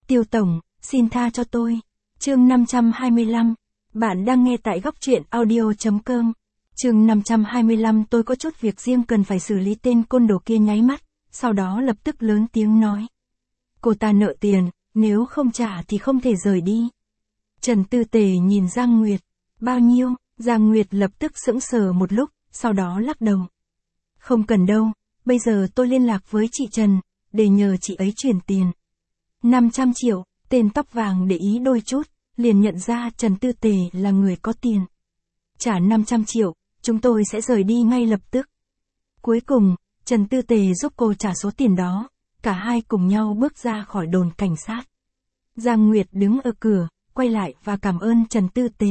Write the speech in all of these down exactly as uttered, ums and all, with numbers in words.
Tiêu tổng, xin tha cho tôi. Chương năm trăm hai mươi lăm. Bạn đang nghe tại góc truyện audio chấm com. Chương năm trăm hai mươi lăm. Tôi có chút việc riêng cần phải xử lý. Tên côn đồ kia nháy mắt, sau đó lập tức lớn tiếng nói. Cô ta nợ tiền, nếu không trả thì không thể rời đi. Trần Tư Tề nhìn Giang Nguyệt. Bao nhiêu? Giang Nguyệt lập tức sững sờ một lúc, sau đó lắc đầu. Không cần đâu, bây giờ tôi liên lạc với chị Trần, để nhờ chị ấy chuyển tiền. năm trăm triệu, tên tóc vàng để ý đôi chút, liền nhận ra Trần Tư Tề là người có tiền. Trả năm trăm triệu, chúng tôi sẽ rời đi ngay lập tức. Cuối cùng, Trần Tư Tề giúp cô trả số tiền đó, cả hai cùng nhau bước ra khỏi đồn cảnh sát. Giang Nguyệt đứng ở cửa, quay lại và cảm ơn Trần Tư Tề.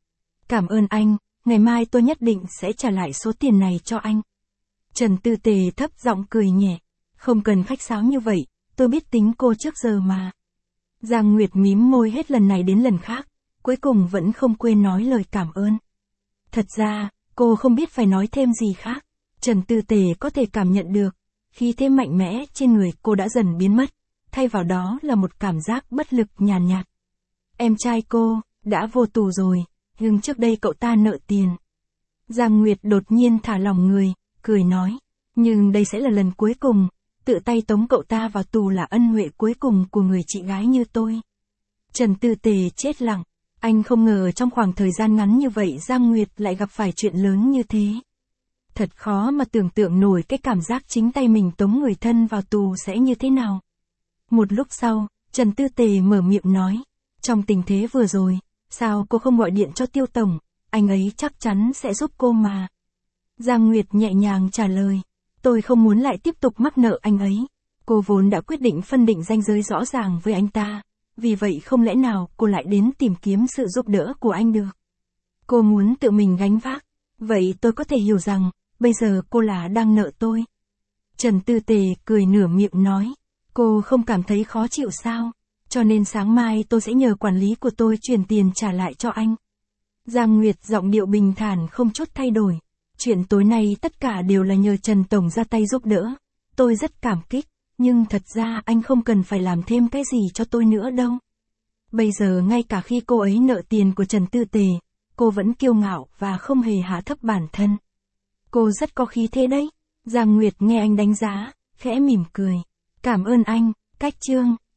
Cảm ơn anh, ngày mai tôi nhất định sẽ trả lại số tiền này cho anh. Trần Tư Tề thấp giọng cười nhẹ. Không cần khách sáo như vậy, tôi biết tính cô trước giờ mà. Giang Nguyệt mím môi hết lần này đến lần khác, cuối cùng vẫn không quên nói lời cảm ơn. Thật ra, cô không biết phải nói thêm gì khác. Trần Tư Tề có thể cảm nhận được, khí thế mạnh mẽ trên người cô đã dần biến mất, thay vào đó là một cảm giác bất lực nhàn nhạt, nhạt. Em trai cô, đã vô tù rồi, nhưng trước đây cậu ta nợ tiền. Giang Nguyệt đột nhiên thả lỏng người, cười nói, nhưng đây sẽ là lần cuối cùng, tự tay tống cậu ta vào tù là ân huệ cuối cùng của người chị gái như tôi. Trần Tư Tề chết lặng, anh không ngờ trong khoảng thời gian ngắn như vậy Giang Nguyệt lại gặp phải chuyện lớn như thế. Thật khó mà tưởng tượng nổi cái cảm giác chính tay mình tống người thân vào tù sẽ như thế nào. Một lúc sau, Trần Tư Tề mở miệng nói, trong tình thế vừa rồi, sao cô không gọi điện cho Tiêu tổng, anh ấy chắc chắn sẽ giúp cô mà. Giang Nguyệt nhẹ nhàng trả lời, tôi không muốn lại tiếp tục mắc nợ anh ấy. Cô vốn đã quyết định phân định ranh giới rõ ràng với anh ta, vì vậy không lẽ nào cô lại đến tìm kiếm sự giúp đỡ của anh được. Cô muốn tự mình gánh vác, vậy tôi có thể hiểu rằng, bây giờ cô là đang nợ tôi. Trần Tư Tề cười nửa miệng nói, cô không cảm thấy khó chịu sao, cho nên sáng mai tôi sẽ nhờ quản lý của tôi chuyển tiền trả lại cho anh. Giang Nguyệt giọng điệu bình thản không chút thay đổi. Chuyện tối nay tất cả đều là nhờ Trần Tổng ra tay giúp đỡ. Tôi rất cảm kích, nhưng thật ra anh không cần phải làm thêm cái gì cho tôi nữa đâu. Bây giờ ngay cả khi cô ấy nợ tiền của Trần Tư Tề, cô vẫn kiêu ngạo và không hề hạ thấp bản thân. Cô rất có khí thế đấy. Giang Nguyệt nghe anh đánh giá, khẽ mỉm cười. Cảm ơn anh, cách chương.